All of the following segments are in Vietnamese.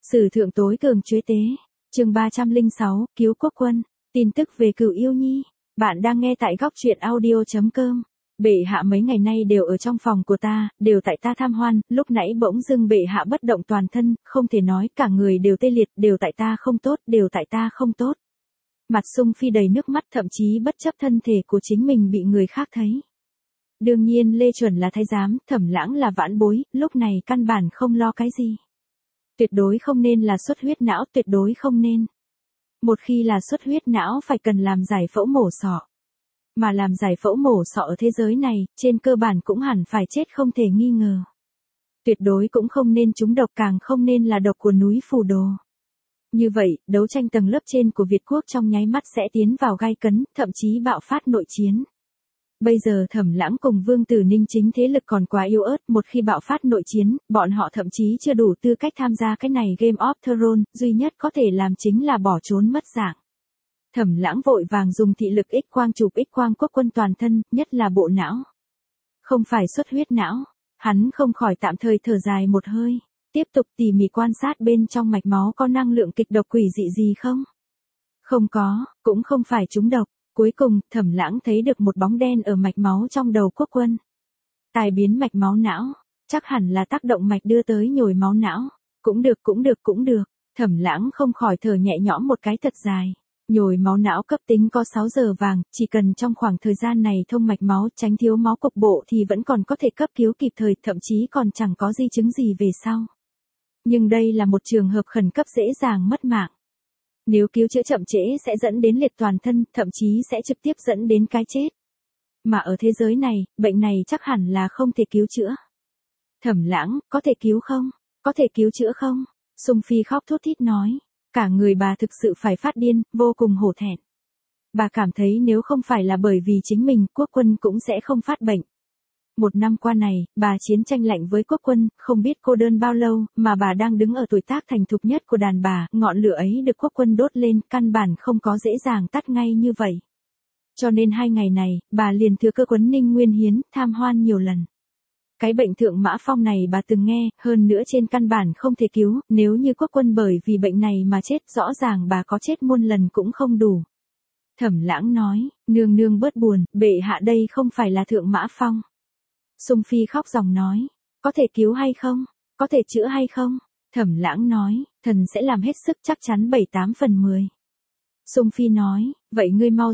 Sử thượng tối cường chuế tế. Chương 306, cứu quốc quân. Tin tức về Cửu Yêu Nhi. Bạn đang nghe tại góc truyện audio.com. Bệ hạ mấy ngày nay đều ở trong phòng của ta, đều tại ta tham hoan, lúc nãy bỗng dưng bệ hạ bất động toàn thân, không thể nói, cả người đều tê liệt, đều tại ta không tốt, đều tại ta không tốt. Mặt Sung Phi đầy nước mắt, thậm chí bất chấp thân thể của chính mình bị người khác thấy. Đương nhiên Lê Chuẩn là thái giám, Thẩm Lãng là vãn bối, lúc này căn bản không lo cái gì. Tuyệt đối không nên là xuất huyết não, tuyệt đối không nên. Một khi là xuất huyết não phải cần làm giải phẫu mổ sọ. Mà làm giải phẫu mổ sọ ở thế giới này, trên cơ bản cũng hẳn phải chết không thể nghi ngờ. Tuyệt đối cũng không nên trúng độc, càng không nên là độc của núi Phù Đồ. Như vậy, đấu tranh tầng lớp trên của Việt quốc trong nháy mắt sẽ tiến vào gay cấn, thậm chí bạo phát nội chiến. Bây giờ Thẩm Lãng cùng Vương Tử Ninh chính thế lực còn quá yếu ớt, một khi bạo phát nội chiến, bọn họ thậm chí chưa đủ tư cách tham gia cái này Game of Thrones, duy nhất có thể làm chính là bỏ trốn mất dạng. Thẩm Lãng vội vàng dùng thị lực X quang chụp X quang quốc quân toàn thân, nhất là bộ não. Không phải xuất huyết não, hắn không khỏi tạm thời thở dài một hơi, tiếp tục tỉ mỉ quan sát bên trong mạch máu có năng lượng kịch độc quỷ dị gì không. Không có, cũng không phải trúng độc. Cuối cùng, Thẩm Lãng thấy được một bóng đen ở mạch máu trong đầu quốc quân. Tai biến mạch máu não, chắc hẳn là tác động mạch đưa tới nhồi máu não. Cũng được. Thẩm Lãng không khỏi thở nhẹ nhõm một cái thật dài. Nhồi máu não cấp tính có 6 giờ vàng, chỉ cần trong khoảng thời gian này thông mạch máu, tránh thiếu máu cục bộ thì vẫn còn có thể cấp cứu kịp thời, thậm chí còn chẳng có di chứng gì về sau. Nhưng đây là một trường hợp khẩn cấp dễ dàng mất mạng. Nếu cứu chữa chậm trễ sẽ dẫn đến liệt toàn thân, thậm chí sẽ trực tiếp dẫn đến cái chết. Mà ở thế giới này, bệnh này chắc hẳn là không thể cứu chữa. Thẩm Lãng, có thể cứu không? Có thể cứu chữa không? Sung Phi khóc thút thít nói. Cả người bà thực sự phải phát điên, vô cùng hổ thẹn. Bà cảm thấy nếu không phải là bởi vì chính mình, quốc quân cũng sẽ không phát bệnh. Một năm qua này, bà chiến tranh lạnh với quốc quân, không biết cô đơn bao lâu, mà bà đang đứng ở tuổi tác thành thục nhất của đàn bà, ngọn lửa ấy được quốc quân đốt lên, căn bản không có dễ dàng tắt ngay như vậy. Cho nên 2 ngày này, bà liền thừa cơ quấn Ninh Nguyên Hiến, tham hoan nhiều lần. Cái bệnh thượng mã phong này bà từng nghe, hơn nữa trên căn bản không thể cứu, nếu như quốc quân bởi vì bệnh này mà chết, rõ ràng bà có chết muôn lần cũng không đủ. Thẩm Lãng nói, nương bớt buồn, bệ hạ đây không phải là thượng mã phong. Sung Phi khóc ròng nói, có thể cứu hay không? Có thể chữa hay không? Thẩm Lãng nói, thần sẽ làm hết sức, chắc chắn 7-8 phần 10. Sung Phi nói, vậy ngươi mau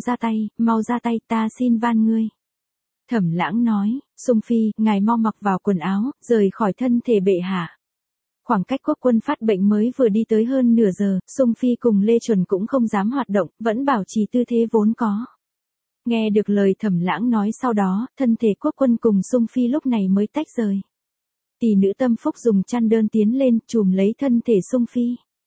ra tay, ta xin van ngươi. Thẩm Lãng nói, Sung Phi, ngài mau mặc vào quần áo, rời khỏi thân thể bệ hạ. Khoảng cách quốc quân phát bệnh mới vừa đi tới hơn nửa giờ, Sung Phi cùng Lê Chuẩn cũng không dám hoạt động, vẫn bảo trì tư thế vốn có. Nghe được lời Thẩm Lãng nói sau đó, thân thể quốc quân cùng Sung Phi lúc này mới tách rời. Tỷ nữ Tâm Phúc dùng chăn đơn tiến lên, chùm lấy thân thể Sung Phi.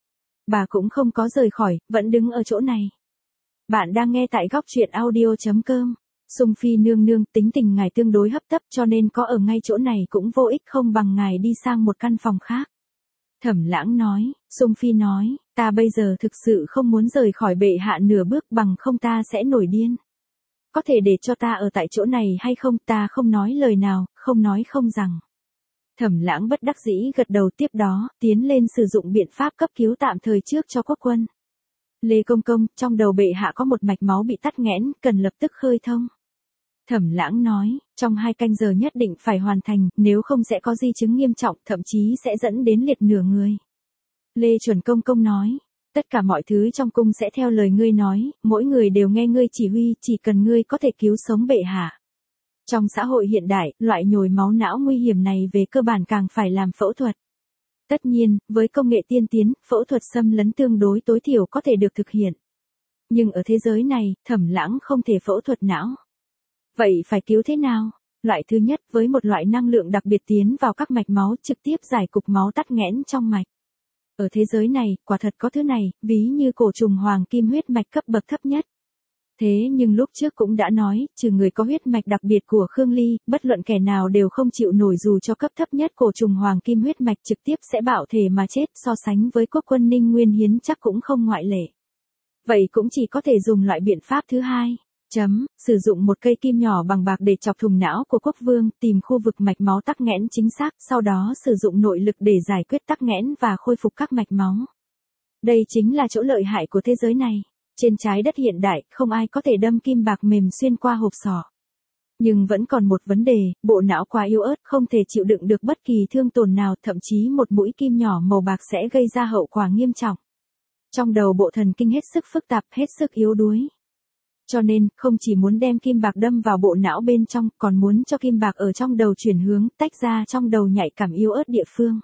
Bà cũng không có rời khỏi, vẫn đứng ở chỗ này. Bạn đang nghe tại góc truyện audio.com. Sung Phi nương, tính tình ngài tương đối hấp tấp cho nên có ở ngay chỗ này cũng vô ích, không bằng ngài đi sang một căn phòng khác. Thẩm Lãng nói, Sung Phi nói, ta bây giờ thực sự không muốn rời khỏi bệ hạ nửa bước, bằng không ta sẽ nổi điên. Có thể để cho ta ở tại chỗ này hay không? Ta không nói lời nào, không nói không rằng. Thẩm Lãng bất đắc dĩ gật đầu, tiếp đó tiến lên sử dụng biện pháp cấp cứu tạm thời trước cho quốc quân. Lê Công Công, trong đầu bệ hạ có một mạch máu bị tắc nghẽn, cần lập tức khơi thông. Thẩm Lãng nói, trong 2 canh giờ nhất định phải hoàn thành, nếu không sẽ có di chứng nghiêm trọng, thậm chí sẽ dẫn đến liệt nửa người. Lê Chuẩn Công Công nói, tất cả mọi thứ trong cung sẽ theo lời ngươi nói, mỗi người đều nghe ngươi chỉ huy, chỉ cần ngươi có thể cứu sống bệ hạ. Trong xã hội hiện đại, loại nhồi máu não nguy hiểm này về cơ bản càng phải làm phẫu thuật. Tất nhiên, với công nghệ tiên tiến, phẫu thuật xâm lấn tương đối tối thiểu có thể được thực hiện. Nhưng ở thế giới này, Thẩm Lãng không thể phẫu thuật não. Vậy phải cứu thế nào? Loại thứ nhất, với một loại năng lượng đặc biệt tiến vào các mạch máu, trực tiếp giải cục máu tắc nghẽn trong mạch. Ở thế giới này, quả thật có thứ này, ví như cổ trùng hoàng kim huyết mạch cấp bậc thấp nhất. Thế nhưng lúc trước cũng đã nói, trừ người có huyết mạch đặc biệt của Khương Ly, bất luận kẻ nào đều không chịu nổi, dù cho cấp thấp nhất cổ trùng hoàng kim huyết mạch trực tiếp sẽ bạo thể mà chết, so sánh với quốc quân Ninh Nguyên Hiến chắc cũng không ngoại lệ. Vậy cũng chỉ có thể dùng loại biện pháp thứ hai. Sử dụng một cây kim nhỏ bằng bạc để chọc thùng não của quốc vương, tìm khu vực mạch máu tắc nghẽn chính xác, sau đó sử dụng nội lực để giải quyết tắc nghẽn và khôi phục các mạch máu. Đây chính là chỗ lợi hại của thế giới này. Trên trái đất hiện đại, không ai có thể đâm kim bạc mềm xuyên qua hộp sọ. Nhưng vẫn còn một vấn đề, bộ não quá yếu ớt, không thể chịu đựng được bất kỳ thương tổn nào, thậm chí một mũi kim nhỏ màu bạc sẽ gây ra hậu quả nghiêm trọng. Trong đầu bộ thần kinh hết sức phức tạp, hết sức yếu đuối. Cho nên, không chỉ muốn đem kim bạc đâm vào bộ não bên trong, còn muốn cho kim bạc ở trong đầu chuyển hướng, tách ra trong đầu nhạy cảm yếu ớt địa phương.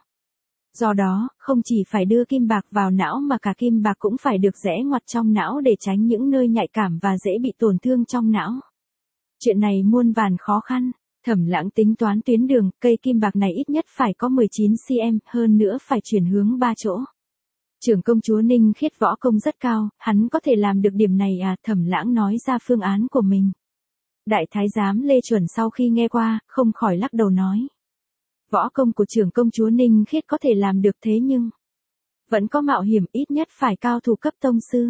Do đó, không chỉ phải đưa kim bạc vào não mà cả kim bạc cũng phải được rẽ ngoặt trong não để tránh những nơi nhạy cảm và dễ bị tổn thương trong não. Chuyện này muôn vàn khó khăn. Thẩm Lãng tính toán tuyến đường, cây kim bạc này ít nhất phải có 19 cm, hơn nữa phải chuyển hướng 3 chỗ. Trưởng công chúa Ninh Khiết võ công rất cao, hắn có thể làm được điểm này à? Thẩm Lãng nói ra phương án của mình. Đại thái giám Lê Chuẩn sau khi nghe qua, không khỏi lắc đầu nói. Võ công của trưởng công chúa Ninh Khiết có thể làm được thế nhưng vẫn có mạo hiểm, ít nhất phải cao thủ cấp tông sư.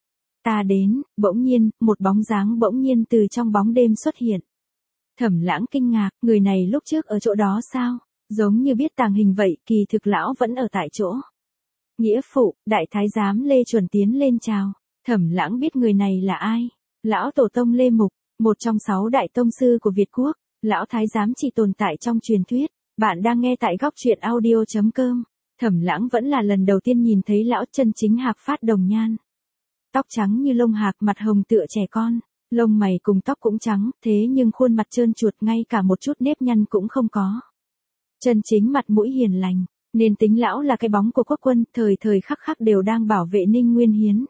Ta đến, bỗng nhiên, một bóng dáng bỗng nhiên từ trong bóng đêm xuất hiện. Thẩm Lãng kinh ngạc, người này lúc trước ở chỗ đó sao? Giống như biết tàng hình vậy, kỳ thực lão vẫn ở tại chỗ. Nghĩa phụ, đại thái giám Lê Chuẩn tiến lên chào. Thẩm Lãng biết người này là ai. Lão tổ tông Lê Mục, một trong 6 đại tông sư của Việt Quốc. Lão thái giám chỉ tồn tại trong truyền thuyết. Bạn đang nghe tại góc truyện audio.com. Thẩm Lãng vẫn là lần đầu tiên nhìn thấy lão chân chính hạc phát đồng nhan. Tóc trắng như lông hạc, mặt hồng tựa trẻ con. Lông mày cùng tóc cũng trắng, thế nhưng khuôn mặt trơn chuột, ngay cả một chút nếp nhăn cũng không có. Chân chính mặt mũi hiền lành, nên tính lão là cái bóng của quốc quân, thời thời khắc khắc đều đang bảo vệ Ninh Nguyên Hiến.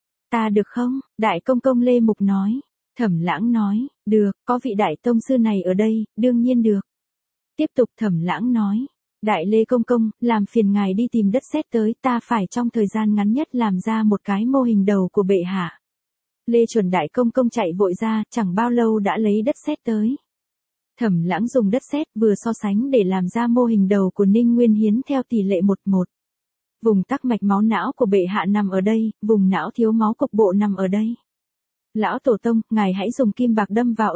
Ta được không? Đại công công Lê Mục nói. Thẩm Lãng nói, được, có vị đại tông sư này ở đây, đương nhiên được. Tiếp tục Thẩm Lãng nói, đại Lê công công, làm phiền ngài đi tìm đất sét tới, ta phải trong thời gian ngắn nhất làm ra một cái mô hình đầu của bệ hạ. Lê Chuẩn đại công công chạy vội ra, chẳng bao lâu đã lấy đất sét tới. Thẩm Lãng dùng đất sét vừa so sánh để làm ra mô hình đầu của Ninh Nguyên Hiến theo tỷ lệ 1:1. Vùng tắc mạch máu não của bệ hạ nằm ở đây, vùng não thiếu máu cục bộ nằm ở đây. Lão tổ tông, ngài hãy dùng kim bạc đâm vào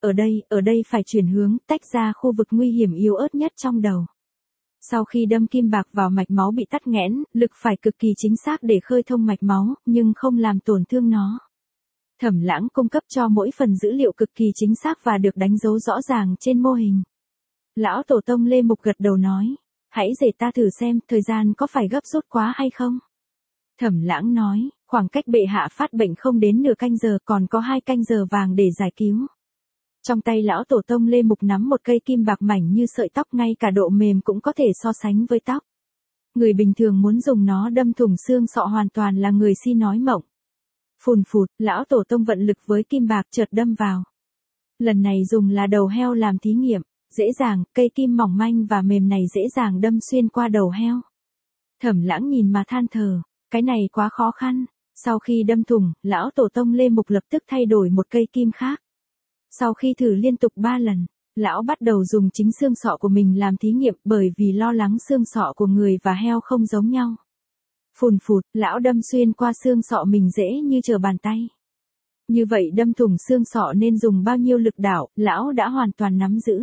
ở đây phải chuyển hướng, tách ra khu vực nguy hiểm yếu ớt nhất trong đầu. Sau khi đâm kim bạc vào mạch máu bị tắc nghẽn, lực phải cực kỳ chính xác để khơi thông mạch máu, nhưng không làm tổn thương nó. Thẩm Lãng cung cấp cho mỗi phần dữ liệu cực kỳ chính xác và được đánh dấu rõ ràng trên mô hình. Lão tổ tông Lê Mục gật đầu nói, hãy để ta thử xem, thời gian có phải gấp rút quá hay không? Thẩm Lãng nói, khoảng cách bệ hạ phát bệnh không đến nửa canh giờ, còn có 2 canh giờ vàng để giải cứu. Trong tay lão tổ tông Lê Mục nắm một cây kim bạc mảnh như sợi tóc, ngay cả độ mềm cũng có thể so sánh với tóc. Người bình thường muốn dùng nó đâm thủng xương sọ hoàn toàn là người si nói mộng. Phùn phụt, lão tổ tông vận lực với kim bạc chợt đâm vào. Lần này dùng là đầu heo làm thí nghiệm, dễ dàng, cây kim mỏng manh và mềm này dễ dàng đâm xuyên qua đầu heo. Thẩm Lãng nhìn mà than thở, cái này quá khó khăn. Sau khi đâm thủng, lão tổ tông Lê Mục lập tức thay đổi một cây kim khác. Sau khi thử liên tục 3 lần, lão bắt đầu dùng chính xương sọ của mình làm thí nghiệm, bởi vì lo lắng xương sọ của người và heo không giống nhau. Phùn phụt, lão đâm xuyên qua xương sọ mình dễ như trở bàn tay. Như vậy đâm thủng xương sọ nên dùng bao nhiêu lực đạo, lão đã hoàn toàn nắm giữ.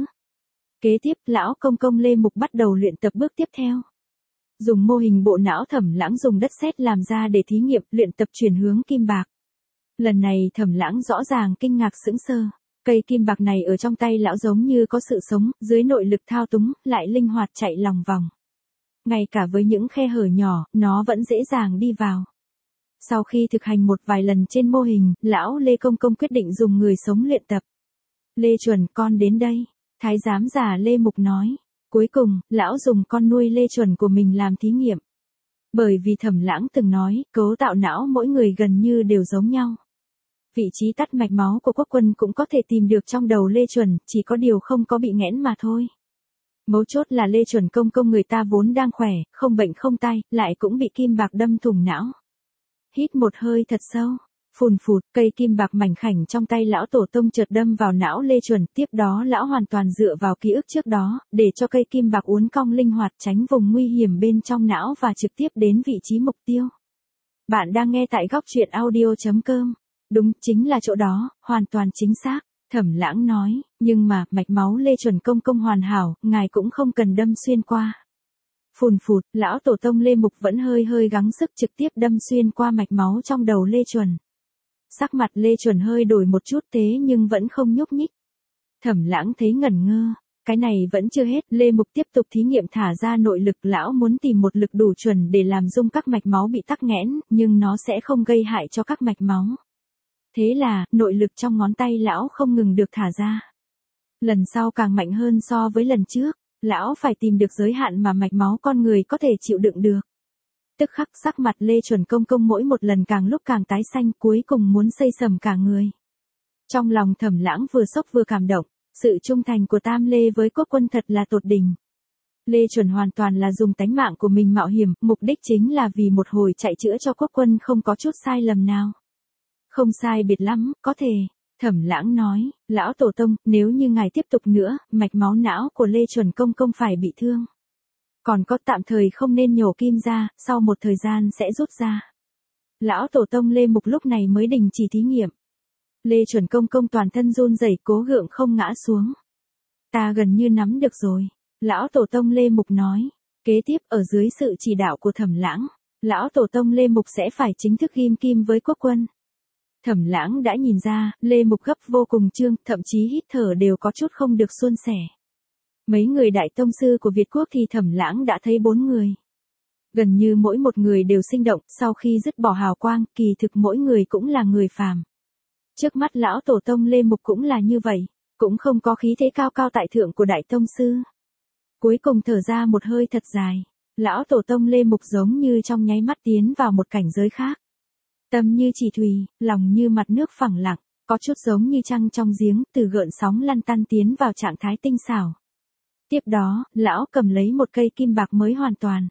Kế tiếp, lão công công Lê Mục bắt đầu luyện tập bước tiếp theo. Dùng mô hình bộ não Thẩm Lãng dùng đất sét làm ra để thí nghiệm, luyện tập chuyển hướng kim bạc. Lần này Thẩm Lãng rõ ràng kinh ngạc sững sờ. Cây kim bạc này ở trong tay lão giống như có sự sống, dưới nội lực thao túng, lại linh hoạt chạy lòng vòng. Ngay cả với những khe hở nhỏ, nó vẫn dễ dàng đi vào. Sau khi thực hành một vài lần trên mô hình, lão Lê Công Công quyết định dùng người sống luyện tập. Lê Chuẩn, con đến đây. Thái giám già Lê Mục nói. Cuối cùng, lão dùng con nuôi Lê Chuẩn của mình làm thí nghiệm. Bởi vì Thẩm Lãng từng nói, cấu tạo não mỗi người gần như đều giống nhau. Vị trí tắt mạch máu của quốc quân cũng có thể tìm được trong đầu Lê Chuẩn, chỉ có điều không có bị nghẽn mà thôi. Mấu chốt là Lê Chuẩn công công người ta vốn đang khỏe, không bệnh không tai, lại cũng bị kim bạc đâm thủng não. Hít một hơi thật sâu. Phùn phụt, cây kim bạc mảnh khảnh trong tay lão tổ tông chợt đâm vào não Lê Chuẩn, tiếp đó lão hoàn toàn dựa vào ký ức trước đó, để cho cây kim bạc uốn cong linh hoạt tránh vùng nguy hiểm bên trong não và trực tiếp đến vị trí mục tiêu. Bạn đang nghe tại góc truyện audio.com. Đúng, chính là chỗ đó, hoàn toàn chính xác. Thẩm Lãng nói, nhưng mà, mạch máu Lê Chuẩn công công hoàn hảo, ngài cũng không cần đâm xuyên qua. Phùn phụt, lão tổ tông Lê Mục vẫn hơi hơi gắng sức trực tiếp đâm xuyên qua mạch máu trong đầu Lê Chuẩn. Sắc mặt Lê Chuẩn hơi đổi một chút thế nhưng vẫn không nhúc nhích. Thẩm Lãng thấy ngẩn ngơ, cái này vẫn chưa hết, Lê Mục tiếp tục thí nghiệm thả ra nội lực, lão muốn tìm một lực đủ chuẩn để làm rung các mạch máu bị tắc nghẽn, nhưng nó sẽ không gây hại cho các mạch máu. Thế là, nội lực trong ngón tay lão không ngừng được thả ra. Lần sau càng mạnh hơn so với lần trước, lão phải tìm được giới hạn mà mạch máu con người có thể chịu đựng được. Tức khắc sắc mặt Lê Chuẩn công công mỗi một lần càng lúc càng tái xanh, cuối cùng muốn xây sầm cả người. Trong lòng Thẩm Lãng vừa sốc vừa cảm động, sự trung thành của Tam Lê với Quốc Quân thật là tột đỉnh. Lê Chuẩn hoàn toàn là dùng tánh mạng của mình mạo hiểm, mục đích chính là vì một hồi chạy chữa cho Quốc Quân không có chút sai lầm nào. Không sai biệt lắm, có thể. Thẩm Lãng nói, lão tổ tông, nếu như ngài tiếp tục nữa, mạch máu não của Lê Chuẩn công công phải bị thương. Còn có tạm thời không nên nhổ kim ra, sau một thời gian sẽ rút ra. Lão tổ tông Lê Mục lúc này mới đình chỉ thí nghiệm. Lê Chuẩn công công toàn thân run rẩy cố gượng không ngã xuống. Ta gần như nắm được rồi. Lão tổ tông Lê Mục nói. Kế tiếp ở dưới sự chỉ đạo của Thẩm Lãng, lão tổ tông Lê Mục sẽ phải chính thức ghim kim với Quốc Quân. Thẩm Lãng đã nhìn ra, Lê Mục gấp vô cùng trương, thậm chí hít thở đều có chút không được suôn sẻ. Mấy người đại tông sư của Việt Quốc thì Thẩm Lãng đã thấy 4 người. Gần như mỗi một người đều sinh động, sau khi dứt bỏ hào quang, kỳ thực mỗi người cũng là người phàm. Trước mắt lão tổ tông Lê Mục cũng là như vậy, cũng không có khí thế cao cao tại thượng của đại tông sư. Cuối cùng thở ra một hơi thật dài, lão tổ tông Lê Mục giống như trong nháy mắt tiến vào một cảnh giới khác. Tâm như chỉ thủy, lòng như mặt nước phẳng lặng, có chút giống như trăng trong giếng, từ gợn sóng lăn tăn tiến vào trạng thái tinh xảo. Tiếp đó, lão cầm lấy một cây kim bạc mới hoàn toàn.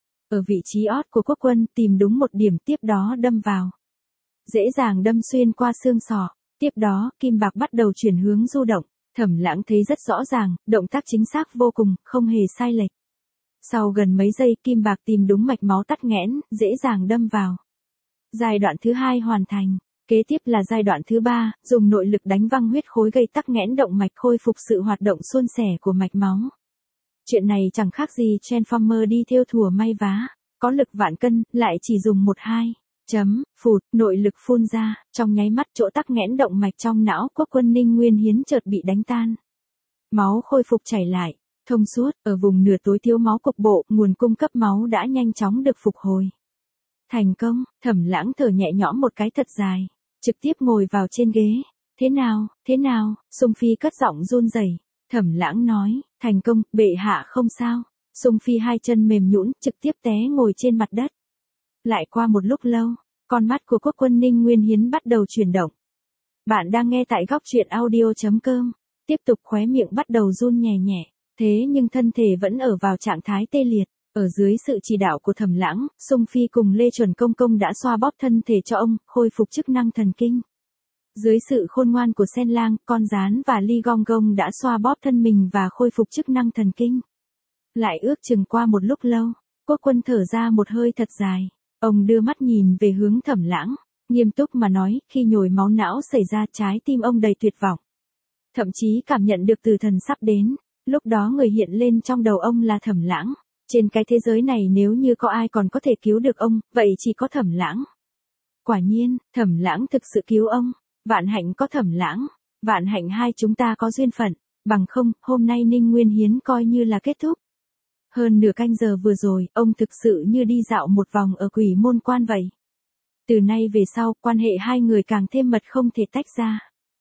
Ở vị trí ót của Quốc Quân tìm đúng một điểm, tiếp đó đâm vào. Dễ dàng đâm xuyên qua xương sọ, tiếp đó kim bạc bắt đầu chuyển hướng du động. Thẩm Lãng thấy rất rõ ràng, động tác chính xác vô cùng, không hề sai lệch. Sau gần mấy giây kim bạc tìm đúng mạch máu tắc nghẽn, dễ dàng đâm vào. Giai đoạn thứ 2 hoàn thành, kế tiếp là giai đoạn thứ 3, dùng nội lực đánh văng huyết khối gây tắc nghẽn động mạch, khôi phục sự hoạt động suôn sẻ của mạch máu. Chuyện này chẳng khác gì Transformer đi thêu thùa may vá, có lực vạn cân, lại chỉ dùng 1-2. Phụt, nội lực phun ra, trong nháy mắt chỗ tắc nghẽn động mạch trong não Quốc Quân Ninh Nguyên Hiến chợt bị đánh tan. Máu khôi phục chảy lại, thông suốt, ở vùng nửa tối thiếu máu cục bộ, nguồn cung cấp máu đã nhanh chóng được phục hồi. Thành công, Thẩm Lãng thở nhẹ nhõm một cái thật dài, trực tiếp ngồi vào trên ghế. Thế nào, Sung Phi cất giọng run rẩy. Thẩm Lãng nói, thành công, bệ hạ không sao. Sung Phi hai chân mềm nhũn, trực tiếp té ngồi trên mặt đất. Lại qua một lúc lâu, con mắt của Quốc Quân Ninh Nguyên Hiến bắt đầu chuyển động. Bạn đang nghe tại góc truyện audio.com. Tiếp tục khóe miệng bắt đầu run nhẹ nhẹ, thế nhưng thân thể vẫn ở vào trạng thái tê liệt. Ở dưới sự chỉ đạo của Thẩm Lãng, Sung Phi cùng Lê Chuẩn công công đã xoa bóp thân thể cho ông, khôi phục chức năng thần kinh. Dưới sự khôn ngoan của Sen Lang, con rán và Ly Gong Gong đã xoa bóp thân mình và khôi phục chức năng thần kinh. Lại ước chừng qua một lúc lâu, Quốc Quân thở ra một hơi thật dài. Ông đưa mắt nhìn về hướng Thẩm Lãng, nghiêm túc mà nói, khi nhồi máu não xảy ra trái tim ông đầy tuyệt vọng. Thậm chí cảm nhận được từ thần sắp đến, lúc đó người hiện lên trong đầu ông là Thẩm Lãng. Trên cái thế giới này nếu như có ai còn có thể cứu được ông, vậy chỉ có Thẩm Lãng. Quả nhiên, Thẩm Lãng thực sự cứu ông. Vạn hạnh có Thẩm Lãng, vạn hạnh hai chúng ta có duyên phận, bằng không, hôm nay Ninh Nguyên Hiến coi như là kết thúc. Hơn nửa canh giờ vừa rồi, ông thực sự như đi dạo một vòng ở Quỷ Môn Quan vậy. Từ nay về sau, quan hệ hai người càng thêm mật không thể tách ra.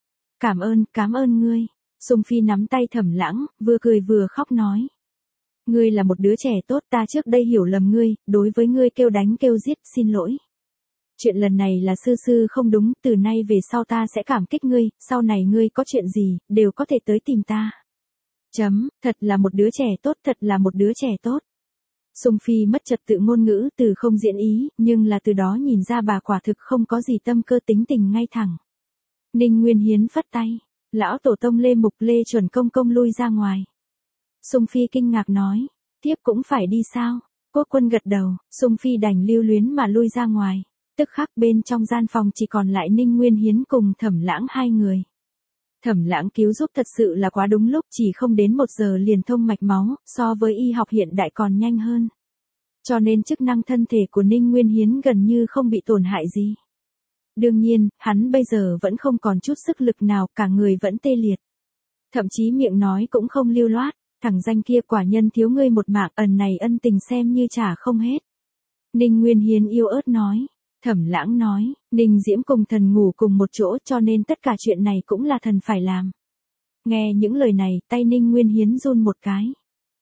Cảm ơn ngươi. Sung Phi nắm tay Thẩm Lãng, vừa cười vừa khóc nói. Ngươi là một đứa trẻ tốt, ta trước đây hiểu lầm ngươi, đối với ngươi kêu đánh kêu giết, xin lỗi. Chuyện lần này là sư không đúng, từ nay về sau ta sẽ cảm kích ngươi, sau này ngươi có chuyện gì, đều có thể tới tìm ta. Thật là một đứa trẻ tốt, thật là một đứa trẻ tốt. Sung Phi mất trật tự ngôn ngữ, từ không diễn ý, nhưng là từ đó nhìn ra bà quả thực không có gì tâm cơ, tính tình ngay thẳng. Ninh Nguyên Hiến phất tay, lão tổ tông Lê Mục Lê Chuẩn công công lui ra ngoài. Sung Phi kinh ngạc nói, tiếp cũng phải đi sao? Quốc Quân gật đầu, Sung Phi đành lưu luyến mà lui ra ngoài. Tức khắc bên trong gian phòng chỉ còn lại Ninh Nguyên Hiến cùng Thẩm Lãng hai người. Thẩm Lãng cứu giúp thật sự là quá đúng lúc, chỉ không đến 1 giờ liền thông mạch máu, so với y học hiện đại còn nhanh hơn. Cho nên chức năng thân thể của Ninh Nguyên Hiến gần như không bị tổn hại gì. Đương nhiên, hắn bây giờ vẫn không còn chút sức lực nào, cả người vẫn tê liệt. Thậm chí miệng nói cũng không lưu loát, thằng danh kia quả nhân thiếu ngươi một mạng, ẩn này ân tình xem như trả không hết. Ninh Nguyên Hiến yếu ớt nói. Thẩm Lãng nói, Ninh Diễm cùng thần ngủ cùng một chỗ cho nên tất cả chuyện này cũng là thần phải làm. Nghe những lời này, tay Ninh Nguyên Hiến run một cái.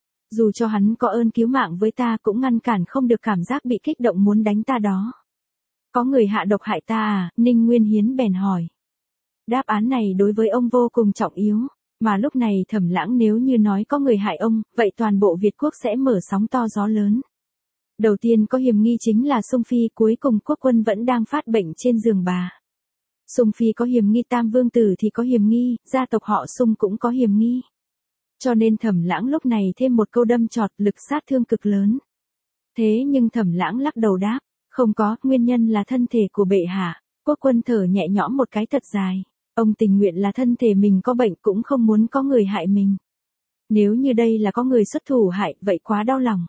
Dù cho hắn có ơn cứu mạng với ta cũng ngăn cản không được cảm giác bị kích động muốn đánh ta đó. Có người hạ độc hại ta à? Ninh Nguyên Hiến bèn hỏi. Đáp án này đối với ông vô cùng trọng yếu, mà lúc này Thẩm Lãng nếu như nói có người hại ông, vậy toàn bộ Việt quốc sẽ mở sóng to gió lớn. Đầu tiên có hiểm nghi chính là Sung Phi, cuối cùng Quốc Quân vẫn đang phát bệnh trên giường bà. Sung Phi có hiểm nghi, Tam Vương Tử thì có hiểm nghi, gia tộc họ Sung cũng có hiểm nghi. Cho nên Thẩm Lãng lúc này thêm một câu đâm chọt, lực sát thương cực lớn. Thế nhưng Thẩm Lãng lắc đầu đáp, không có, nguyên nhân là thân thể của bệ hạ. Quốc Quân thở nhẹ nhõm một cái thật dài. Ông tình nguyện là thân thể mình có bệnh cũng không muốn có người hại mình. Nếu như đây là có người xuất thủ hại, vậy quá đau lòng.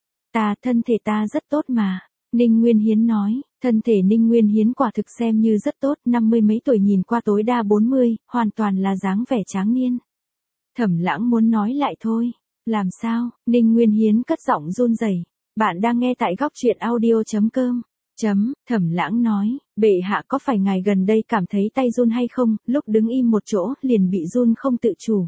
Thân thể ta rất tốt mà. Ninh Nguyên Hiến nói, thân thể Ninh Nguyên Hiến quả thực xem như rất tốt, 50 mấy tuổi nhìn qua tối đa 40, hoàn toàn là dáng vẻ tráng niên. Thẩm Lãng muốn nói lại thôi. Làm sao? Ninh Nguyên Hiến cất giọng run rẩy. Bạn đang nghe tại góc truyện audio.com. Thẩm Lãng nói, bệ hạ có phải ngài gần đây cảm thấy tay run hay không, lúc đứng im một chỗ liền bị run không tự chủ.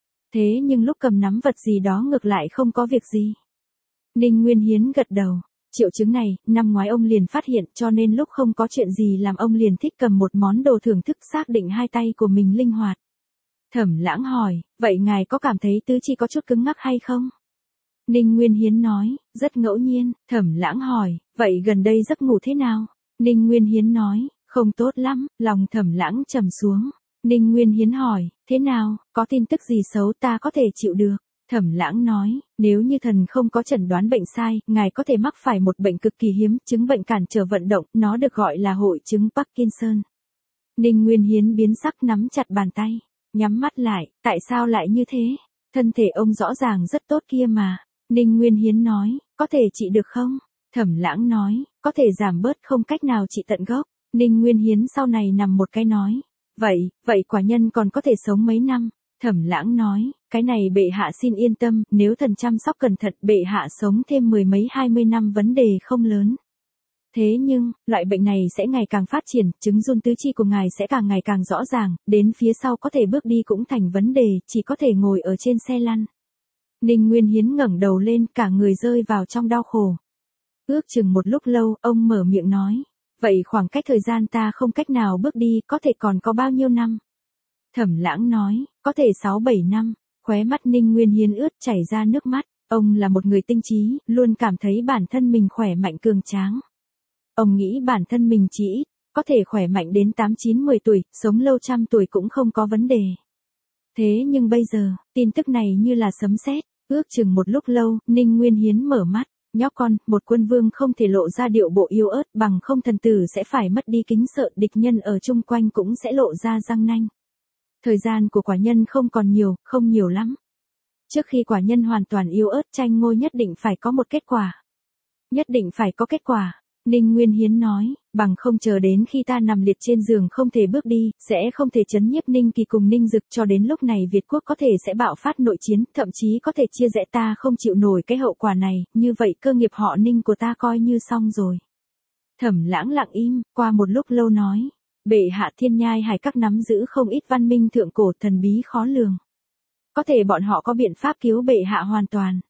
Thế nhưng lúc cầm nắm vật gì đó ngược lại không có việc gì. Ninh Nguyên Hiến gật đầu. Triệu chứng này, năm ngoái ông liền phát hiện, cho nên lúc không có chuyện gì làm ông liền thích cầm một món đồ thưởng thức, xác định hai tay của mình linh hoạt. Thẩm Lãng hỏi, vậy ngài có cảm thấy tứ chi có chút cứng ngắc hay không? Ninh Nguyên Hiến nói, rất ngẫu nhiên. Thẩm Lãng hỏi, vậy gần đây giấc ngủ thế nào? Ninh Nguyên Hiến nói, không tốt lắm. Lòng Thẩm Lãng trầm xuống. Ninh Nguyên Hiến hỏi, thế nào, có tin tức gì xấu ta có thể chịu được? Thẩm Lãng nói, nếu như thần không có chẩn đoán bệnh sai, ngài có thể mắc phải một bệnh cực kỳ hiếm, chứng bệnh cản trở vận động, nó được gọi là hội chứng Parkinson. Ninh Nguyên Hiến biến sắc nắm chặt bàn tay, nhắm mắt lại, tại sao lại như thế? Thân thể ông rõ ràng rất tốt kia mà. Ninh Nguyên Hiến nói, có thể trị được không? Thẩm Lãng nói, có thể giảm bớt, không cách nào trị tận gốc. Ninh Nguyên Hiến sau này nằm một cái nói, vậy quả nhân còn có thể sống mấy năm? Thẩm Lãng nói, cái này bệ hạ xin yên tâm, nếu thần chăm sóc cẩn thận bệ hạ sống thêm 10 mấy 20 năm vấn đề không lớn. Thế nhưng, loại bệnh này sẽ ngày càng phát triển, chứng run tứ chi của ngài sẽ càng ngày càng rõ ràng, đến phía sau có thể bước đi cũng thành vấn đề, chỉ có thể ngồi ở trên xe lăn. Ninh Nguyên Hiến ngẩng đầu lên, cả người rơi vào trong đau khổ. Ước chừng một lúc lâu, ông mở miệng nói, vậy khoảng cách thời gian ta không cách nào bước đi, có thể còn có bao nhiêu năm? Thẩm Lãng nói, có thể 6-7 năm. Khóe mắt Ninh Nguyên Hiến ướt chảy ra nước mắt. Ông là một người tinh trí, luôn cảm thấy bản thân mình khỏe mạnh cường tráng. Ông nghĩ bản thân mình chỉ ít, có thể khỏe mạnh đến 8-9-10 tuổi, sống lâu trăm tuổi cũng không có vấn đề. Thế nhưng bây giờ, tin tức này như là sấm sét. Ước chừng một lúc lâu, Ninh Nguyên Hiến mở mắt. Nhóc con, một quân vương không thể lộ ra điệu bộ yếu ớt, bằng không thần tử sẽ phải mất đi kính sợ, địch nhân ở chung quanh cũng sẽ lộ ra răng nanh. Thời gian của quả nhân không còn nhiều, không nhiều lắm. Trước khi quả nhân hoàn toàn yếu ớt tranh ngôi nhất định phải có một kết quả. Nhất định phải có kết quả. Ninh Nguyên Hiến nói, bằng không chờ đến khi ta nằm liệt trên giường không thể bước đi, sẽ không thể trấn nhiếp Ninh Kỳ cùng Ninh Dực, cho đến lúc này Việt quốc có thể sẽ bạo phát nội chiến, thậm chí có thể chia rẽ, ta không chịu nổi cái hậu quả này, như vậy cơ nghiệp họ Ninh của ta coi như xong rồi. Thẩm Lãng lặng im, qua một lúc lâu nói, bệ hạ Thiên Nhai Hải các nắm giữ không ít văn minh thượng cổ thần bí khó lường. Có thể bọn họ có biện pháp cứu bệ hạ hoàn toàn.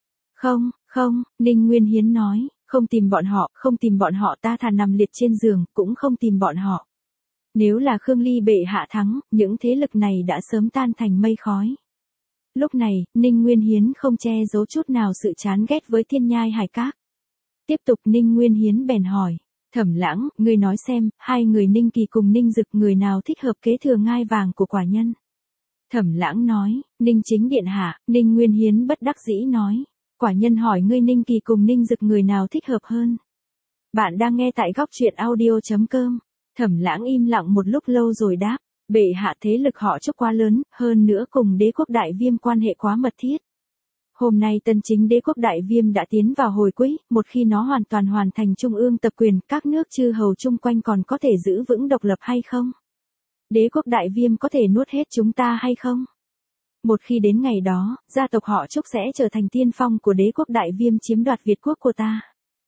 Không, Ninh Nguyên Hiến nói, không tìm bọn họ ta thà nằm liệt trên giường, cũng không tìm bọn họ. Nếu là Khương Ly bệ hạ thắng, những thế lực này đã sớm tan thành mây khói. Lúc này, Ninh Nguyên Hiến không che giấu chút nào sự chán ghét với Thiên Nhai Hải Các. Tiếp tục Ninh Nguyên Hiến bèn hỏi, Thẩm Lãng, ngươi nói xem, hai người Ninh Kỳ cùng Ninh Dực người nào thích hợp kế thừa ngai vàng của quả nhân? Thẩm Lãng nói, Ninh Chính điện hạ. Ninh Nguyên Hiến bất đắc dĩ nói, quả nhân hỏi ngươi Ninh Kỳ cùng Ninh Dực người nào thích hợp hơn? Bạn đang nghe tại góc truyện audio.com. Thẩm Lãng im lặng một lúc lâu rồi đáp, bệ hạ thế lực họ Trúc quá lớn, hơn nữa cùng đế quốc Đại Viêm quan hệ quá mật thiết. Hôm nay tân chính đế quốc Đại Viêm đã tiến vào hồi cuối, một khi nó hoàn toàn hoàn thành trung ương tập quyền, các nước chư hầu chung quanh còn có thể giữ vững độc lập hay không? Đế quốc Đại Viêm có thể nuốt hết chúng ta hay không? Một khi đến ngày đó, gia tộc họ Trúc sẽ trở thành tiên phong của đế quốc Đại Viêm chiếm đoạt Việt quốc của ta.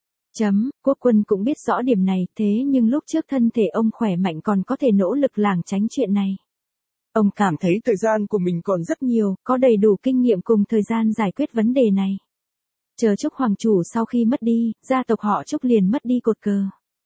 Quốc quân cũng biết rõ điểm này, thế nhưng lúc trước thân thể ông khỏe mạnh còn có thể nỗ lực lảng tránh chuyện này. Ông cảm thấy thời gian của mình còn rất nhiều, có đầy đủ kinh nghiệm cùng thời gian giải quyết vấn đề này. Chờ Trúc Hoàng chủ sau khi mất đi, gia tộc họ Trúc liền mất đi cột cờ.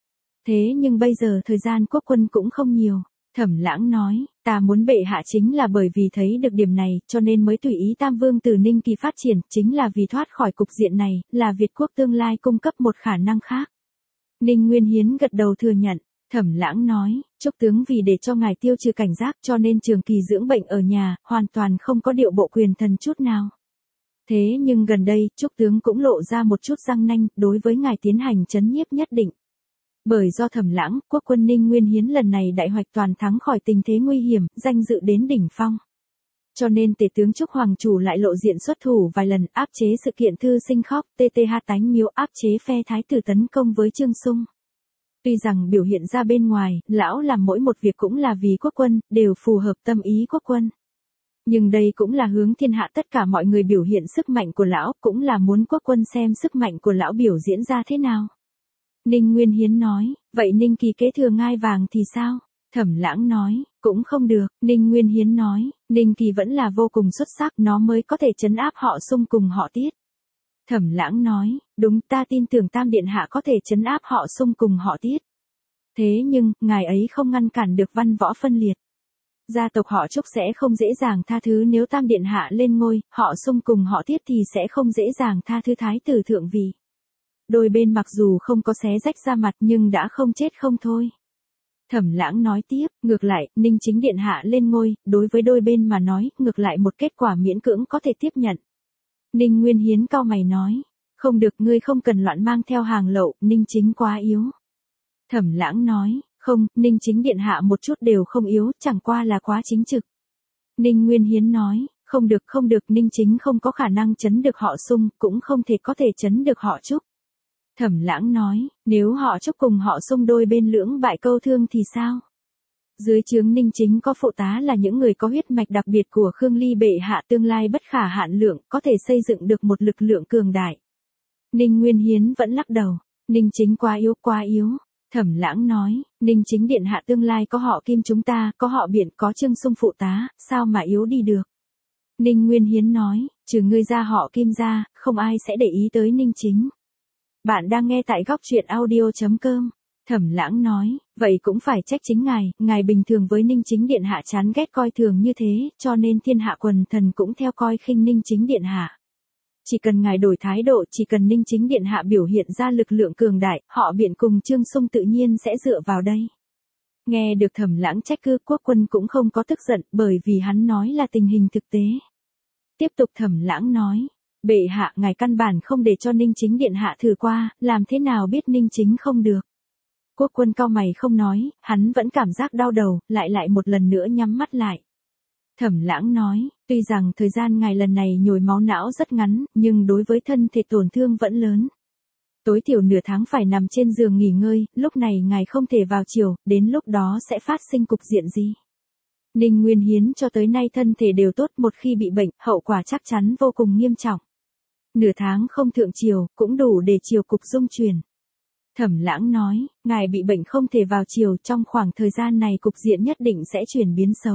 Thế nhưng bây giờ thời gian quốc quân cũng không nhiều. Thẩm Lãng nói, ta muốn bệ hạ chính là bởi vì thấy được điểm này, cho nên mới tùy ý Tam Vương Tử Ninh Kỳ phát triển, chính là vì thoát khỏi cục diện này, là Việt quốc tương lai cung cấp một khả năng khác. Ninh Nguyên Hiến gật đầu thừa nhận. Thẩm Lãng nói, Trúc tướng vì để cho ngài tiêu trừ cảnh giác cho nên trường kỳ dưỡng bệnh ở nhà, hoàn toàn không có điệu bộ quyền thần chút nào. Thế nhưng gần đây, Trúc tướng cũng lộ ra một chút răng nanh, đối với ngài tiến hành trấn nhiếp nhất định. Bởi do Thẩm Lãng, quốc quân Ninh Nguyên Hiến lần này đại hoạch toàn thắng khỏi tình thế nguy hiểm, danh dự đến đỉnh phong. Cho nên tể tướng Trúc Hoàng chủ lại lộ diện xuất thủ vài lần, áp chế sự kiện thư sinh khóc, TTH tánh miếu, áp chế phe thái tử tấn công với Trương Sung. Tuy rằng biểu hiện ra bên ngoài, lão làm mỗi một việc cũng là vì quốc quân, đều phù hợp tâm ý quốc quân. Nhưng đây cũng là hướng thiên hạ tất cả mọi người biểu hiện sức mạnh của lão, cũng là muốn quốc quân xem sức mạnh của lão biểu diễn ra thế nào. Ninh Nguyên Hiến nói, vậy Ninh Kỳ kế thừa ngai vàng thì sao? Thẩm Lãng nói, cũng không được. Ninh Nguyên Hiến nói, Ninh Kỳ vẫn là vô cùng xuất sắc, nó mới có thể trấn áp họ Sung cùng họ Tiết. Thẩm Lãng nói, đúng, ta tin tưởng Tam Điện Hạ có thể trấn áp họ Sung cùng họ Tiết. Thế nhưng, ngài ấy không ngăn cản được văn võ phân liệt. Gia tộc họ Trúc sẽ không dễ dàng tha thứ nếu Tam Điện Hạ lên ngôi, họ Sung cùng họ Tiết thì sẽ không dễ dàng tha thứ thái tử thượng vị. Đôi bên mặc dù không có xé rách ra mặt nhưng đã không chết không thôi. Thẩm Lãng nói tiếp, ngược lại, Ninh Chính Điện Hạ lên ngôi, đối với đôi bên mà nói, ngược lại một kết quả miễn cưỡng có thể tiếp nhận. Ninh Nguyên Hiến cau mày nói, không được, ngươi không cần loạn mang theo hàng lậu, Ninh Chính quá yếu. Thẩm Lãng nói, không, Ninh Chính Điện Hạ một chút đều không yếu, chẳng qua là quá chính trực. Ninh Nguyên Hiến nói, không được, Ninh Chính không có khả năng trấn được họ Sung, cũng không thể có thể trấn được họ Trúc. Thẩm Lãng nói, nếu họ Trúc cùng họ Sung đôi bên lưỡng bại câu thương thì sao? Dưới trướng Ninh Chính có phụ tá là những người có huyết mạch đặc biệt của Khương Ly bệ hạ, tương lai bất khả hạn lượng, có thể xây dựng được một lực lượng cường đại. Ninh Nguyên Hiến vẫn lắc đầu, Ninh Chính quá yếu. Thẩm Lãng nói, Ninh Chính Điện Hạ tương lai có họ Kim chúng ta, có họ Biện, có Trương Sung phụ tá, sao mà yếu đi được? Ninh Nguyên Hiến nói, trừ ngươi ra họ Kim ra, không ai sẽ để ý tới Ninh Chính. Bạn đang nghe tại góc truyện audio.com. Thẩm Lãng nói, vậy cũng phải trách chính ngài bình thường với Ninh Chính Điện Hạ chán ghét coi thường như thế, cho nên thiên hạ quần thần cũng theo coi khinh Ninh Chính Điện Hạ. Chỉ cần ngài đổi thái độ, chỉ cần Ninh Chính Điện Hạ biểu hiện ra lực lượng cường đại, họ Biện cùng Trương Sung tự nhiên sẽ dựa vào đây. Nghe được Thẩm Lãng trách cứ, quốc quân cũng không có tức giận, bởi vì hắn nói là tình hình thực tế. Tiếp tục Thẩm Lãng nói, bệ hạ, ngài căn bản không để cho Ninh Chính Điện Hạ thử qua, làm thế nào biết Ninh Chính không được. Quốc quân cau mày không nói, hắn vẫn cảm giác đau đầu, lại một lần nữa nhắm mắt lại. Thẩm Lãng nói, tuy rằng thời gian ngài lần này nhồi máu não rất ngắn, nhưng đối với thân thể tổn thương vẫn lớn. Tối thiểu nửa tháng phải nằm trên giường nghỉ ngơi, lúc này ngài không thể vào chiều, đến lúc đó sẽ phát sinh cục diện gì? Ninh Nguyên Hiến cho tới nay thân thể đều tốt, một khi bị bệnh, hậu quả chắc chắn vô cùng nghiêm trọng. Nửa tháng không thượng triều, cũng đủ để triều cục dung chuyển. Thẩm Lãng nói, ngài bị bệnh không thể vào triều, trong khoảng thời gian này cục diện nhất định sẽ chuyển biến xấu.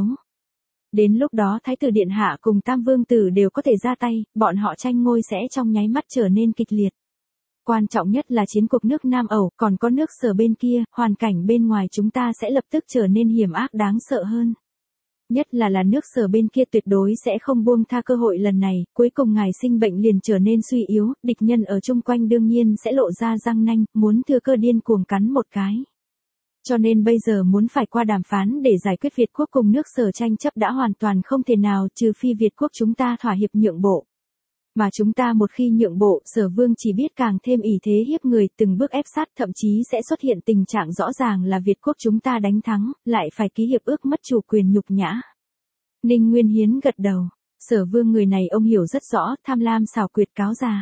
Đến lúc đó Thái tử Điện Hạ cùng Tam Vương Tử đều có thể ra tay, bọn họ tranh ngôi sẽ trong nháy mắt trở nên kịch liệt. Quan trọng nhất là chiến cuộc nước Nam Ẩu, còn có nước Sở bên kia, hoàn cảnh bên ngoài chúng ta sẽ lập tức trở nên hiểm ác đáng sợ hơn. Nhất là nước Sở bên kia tuyệt đối sẽ không buông tha cơ hội lần này, cuối cùng ngài sinh bệnh liền trở nên suy yếu, địch nhân ở chung quanh đương nhiên sẽ lộ ra răng nanh, muốn thừa cơ điên cuồng cắn một cái. Cho nên bây giờ muốn phải qua đàm phán để giải quyết Việt quốc cùng nước Sở tranh chấp đã hoàn toàn không thể nào, trừ phi Việt quốc chúng ta thỏa hiệp nhượng bộ. Mà chúng ta một khi nhượng bộ, Sở Vương chỉ biết càng thêm ỷ thế hiếp người, từng bước ép sát, thậm chí sẽ xuất hiện tình trạng rõ ràng là Việt quốc chúng ta đánh thắng, lại phải ký hiệp ước mất chủ quyền nhục nhã. Ninh Nguyên Hiến gật đầu. Sở Vương người này ông hiểu rất rõ, tham lam xảo quyệt cáo già.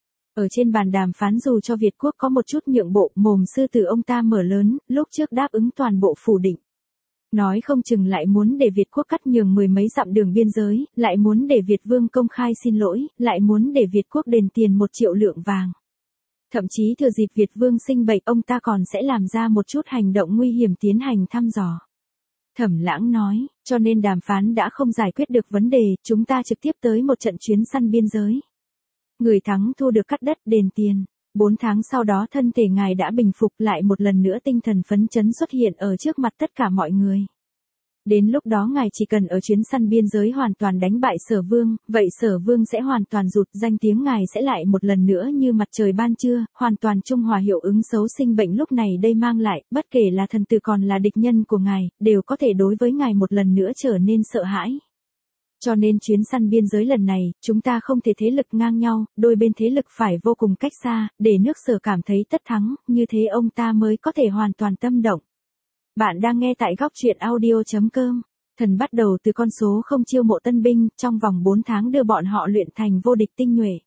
Ở trên bàn đàm phán dù cho Việt quốc có một chút nhượng bộ, mồm sư tử ông ta mở lớn, lúc trước đáp ứng toàn bộ phủ định. Nói không chừng lại muốn để Việt quốc cắt nhường mười mấy dặm đường biên giới, lại muốn để Việt Vương công khai xin lỗi, lại muốn để Việt quốc đền tiền 1 triệu lượng vàng. Thậm chí thừa dịp Việt Vương sinh bệnh, ông ta còn sẽ làm ra một chút hành động nguy hiểm tiến hành thăm dò. Thẩm Lãng nói, cho nên đàm phán đã không giải quyết được vấn đề, chúng ta trực tiếp tới một trận chuyến săn biên giới. Người thắng thu được cắt đất đền tiền. 4 tháng sau đó thân thể ngài đã bình phục, lại một lần nữa tinh thần phấn chấn xuất hiện ở trước mặt tất cả mọi người. Đến lúc đó ngài chỉ cần ở chuyến săn biên giới hoàn toàn đánh bại Sở Vương, vậy Sở Vương sẽ hoàn toàn rụt, danh tiếng ngài sẽ lại một lần nữa như mặt trời ban trưa, hoàn toàn trung hòa hiệu ứng xấu sinh bệnh lúc này đây mang lại, bất kể là thần tử còn là địch nhân của ngài, đều có thể đối với ngài một lần nữa trở nên sợ hãi. Cho nên chuyến săn biên giới lần này, chúng ta không thể thế lực ngang nhau, đôi bên thế lực phải vô cùng cách xa, để nước Sở cảm thấy tất thắng, như thế ông ta mới có thể hoàn toàn tâm động. Bạn đang nghe tại góc truyện audio.com. Thần bắt đầu từ con số không chiêu mộ tân binh, trong vòng 4 tháng đưa bọn họ luyện thành vô địch tinh nhuệ.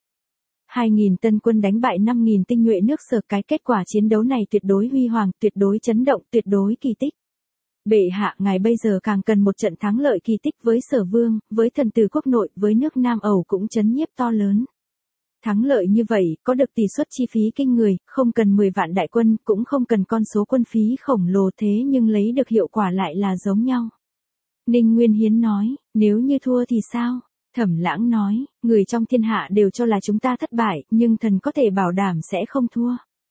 2.000 tân quân đánh bại 5.000 tinh nhuệ nước Sở, cái kết quả chiến đấu này tuyệt đối huy hoàng, tuyệt đối chấn động, tuyệt đối kỳ tích. Bệ hạ, ngài bây giờ càng cần một trận thắng lợi kỳ tích với Sở Vương, với thần tử quốc nội, với nước Nam Âu cũng chấn nhiếp to lớn. Thắng lợi như vậy, có được tỷ suất chi phí kinh người, không cần 10 vạn đại quân, cũng không cần con số quân phí khổng lồ, thế nhưng lấy được hiệu quả lại là giống nhau. Ninh Nguyên Hiến nói, nếu như thua thì sao? Thẩm Lãng nói, người trong thiên hạ đều cho là chúng ta thất bại, nhưng thần có thể bảo đảm sẽ không thua.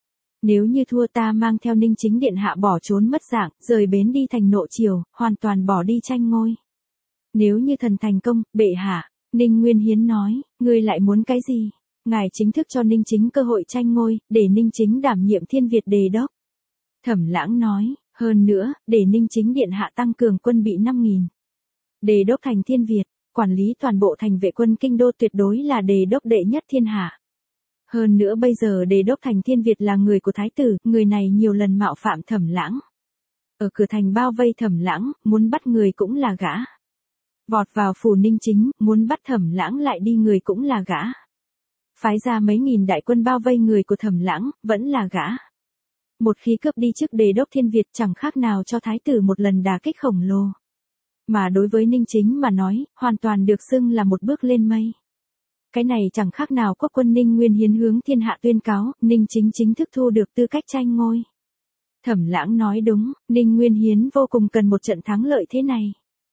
Nếu như thua, ta mang theo Ninh Chính điện hạ bỏ trốn mất dạng, rời bến đi thành Nộ Triều, hoàn toàn bỏ đi tranh ngôi. Nếu như thần thành công, bệ hạ, Ninh Nguyên Hiến nói, ngươi lại muốn cái gì? Ngài chính thức cho Ninh Chính cơ hội tranh ngôi, để Ninh Chính đảm nhiệm Thiên Việt Đề đốc. Thẩm Lãng nói, hơn nữa, để Ninh Chính điện hạ tăng cường quân bị 5.000. Đề đốc thành Thiên Việt, quản lý toàn bộ thành vệ quân kinh đô, tuyệt đối là đề đốc đệ nhất thiên hạ. Hơn nữa bây giờ đề đốc thành Thiên Việt là người của thái tử, người này nhiều lần mạo phạm Thẩm Lãng. Ở cửa thành bao vây Thẩm Lãng, muốn bắt người cũng là gã. Vọt vào phủ Ninh Chính, muốn bắt Thẩm Lãng lại đi người cũng là gã. Phái ra mấy nghìn đại quân bao vây người của Thẩm Lãng, vẫn là gã. Một khi cướp đi chức đề đốc Thiên Việt chẳng khác nào cho thái tử một lần đả kích khổng lồ. Mà đối với Ninh Chính mà nói, hoàn toàn được xưng là một bước lên mây. Cái này chẳng khác nào quốc quân Ninh Nguyên Hiến hướng thiên hạ tuyên cáo, Ninh Chính chính thức thu được tư cách tranh ngôi. Thẩm Lãng nói đúng, Ninh Nguyên Hiến vô cùng cần một trận thắng lợi thế này.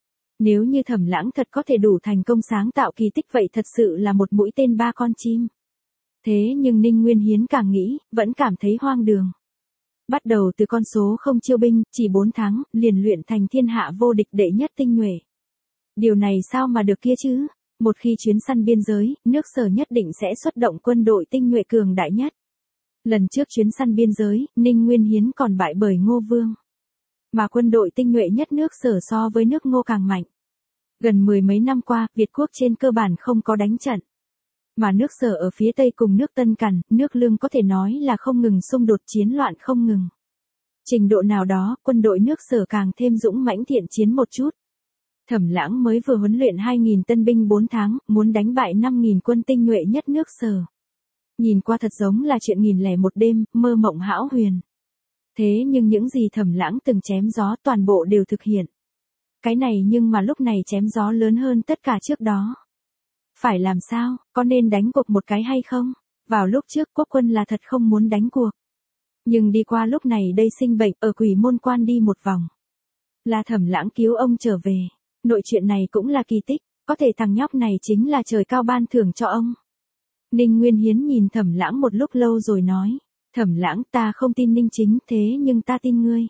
Nếu như Thẩm Lãng thật có thể đủ thành công sáng tạo kỳ tích, vậy thật sự là một mũi tên 3 con chim. Thế nhưng Ninh Nguyên Hiến càng nghĩ, vẫn cảm thấy hoang đường. Bắt đầu từ con số không chiêu binh, chỉ 4 tháng, liền luyện thành thiên hạ vô địch đệ nhất tinh nhuệ. Điều này sao mà được kia chứ? Một khi chuyến săn biên giới, nước Sở nhất định sẽ xuất động quân đội tinh nhuệ cường đại nhất. Lần trước chuyến săn biên giới, Ninh Nguyên Hiến còn bại bởi Ngô Vương. Mà quân đội tinh nhuệ nhất nước Sở so với nước Ngô càng mạnh. Gần 10 mấy năm qua, Việt quốc trên cơ bản không có đánh trận. Mà nước Sở ở phía Tây cùng nước Tân Càn, nước Lương có thể nói là không ngừng xung đột, chiến loạn không ngừng. Trình độ nào đó, quân đội nước Sở càng thêm dũng mãnh thiện chiến một chút. Thẩm Lãng mới vừa huấn luyện 2.000 tân binh 4 tháng, muốn đánh bại 5.000 quân tinh nhuệ nhất nước Sở. Nhìn qua thật giống là chuyện 1001 đêm, mơ mộng hão huyền. Thế nhưng những gì Thẩm Lãng từng chém gió toàn bộ đều thực hiện. Cái này nhưng mà lúc này chém gió lớn hơn tất cả trước đó. Phải làm sao, có nên đánh cuộc một cái hay không? Vào lúc trước quốc quân là thật không muốn đánh cuộc. Nhưng đi qua lúc này đây sinh bệnh, ở Quỷ Môn Quan đi một vòng. Là Thẩm Lãng cứu ông trở về. Nội chuyện này cũng là kỳ tích, có thể thằng nhóc này chính là trời cao ban thưởng cho ông. Ninh Nguyên Hiến nhìn Thẩm Lãng một lúc lâu rồi nói, Thẩm Lãng, ta không tin Ninh Chính, thế nhưng ta tin ngươi.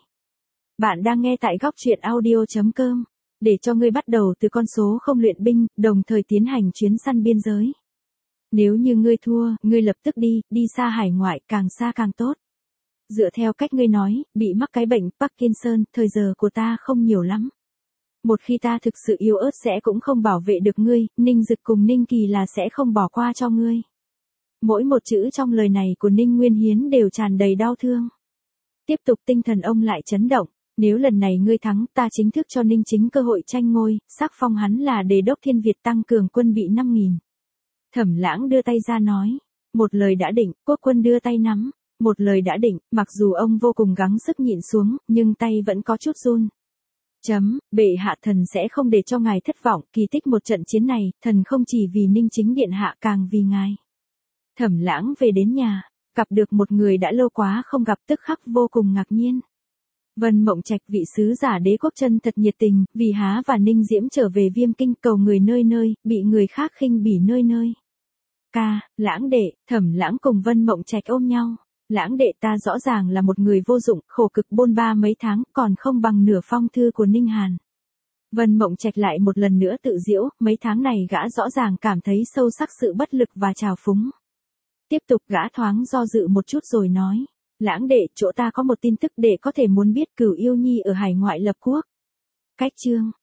Bạn đang nghe tại góc truyện audio.com, để cho ngươi bắt đầu từ con số không luyện binh, đồng thời tiến hành chuyến săn biên giới. Nếu như ngươi thua, ngươi lập tức đi xa hải ngoại, càng xa càng tốt. Dựa theo cách ngươi nói, bị mắc cái bệnh Parkinson, thời giờ của ta không nhiều lắm. Một khi ta thực sự yếu ớt sẽ cũng không bảo vệ được ngươi, Ninh Dực cùng Ninh Kỳ là sẽ không bỏ qua cho ngươi. Mỗi một chữ trong lời này của Ninh Nguyên Hiến đều tràn đầy đau thương. Tiếp tục tinh thần ông lại chấn động, nếu lần này ngươi thắng, ta chính thức cho Ninh Chính cơ hội tranh ngôi, sắc phong hắn là Đề đốc Thiên Việt tăng cường quân bị 5.000. Thẩm Lãng đưa tay ra nói, một lời đã định, Quốc quân đưa tay nắm, một lời đã định, mặc dù ông vô cùng gắng sức nhịn xuống, nhưng tay vẫn có chút run. Bệ hạ thần sẽ không để cho ngài thất vọng, kỳ tích một trận chiến này, thần không chỉ vì Ninh Chính điện hạ càng vì ngài. Thẩm Lãng về đến nhà, gặp được một người đã lâu quá không gặp, tức khắc vô cùng ngạc nhiên. Vân Mộng Trạch, vị sứ giả đế quốc chân thật nhiệt tình, vì Há và Ninh Diễm trở về Viêm Kinh, cầu người nơi nơi, bị người khác khinh bỉ nơi nơi. Lãng đệ, Thẩm Lãng cùng Vân Mộng Trạch ôm nhau. Lãng đệ, ta rõ ràng là một người vô dụng, khổ cực bôn ba mấy tháng, còn không bằng nửa phong thư của Ninh Hàn. Vân Mộng Trạch lại một lần nữa tự giễu, mấy tháng này gã rõ ràng cảm thấy sâu sắc sự bất lực và trào phúng. Tiếp tục gã thoáng do dự một chút rồi nói, Lãng đệ, chỗ ta có một tin tức đệ có thể muốn biết, Cửu Yêu Nhi ở hải ngoại lập quốc. Cách chương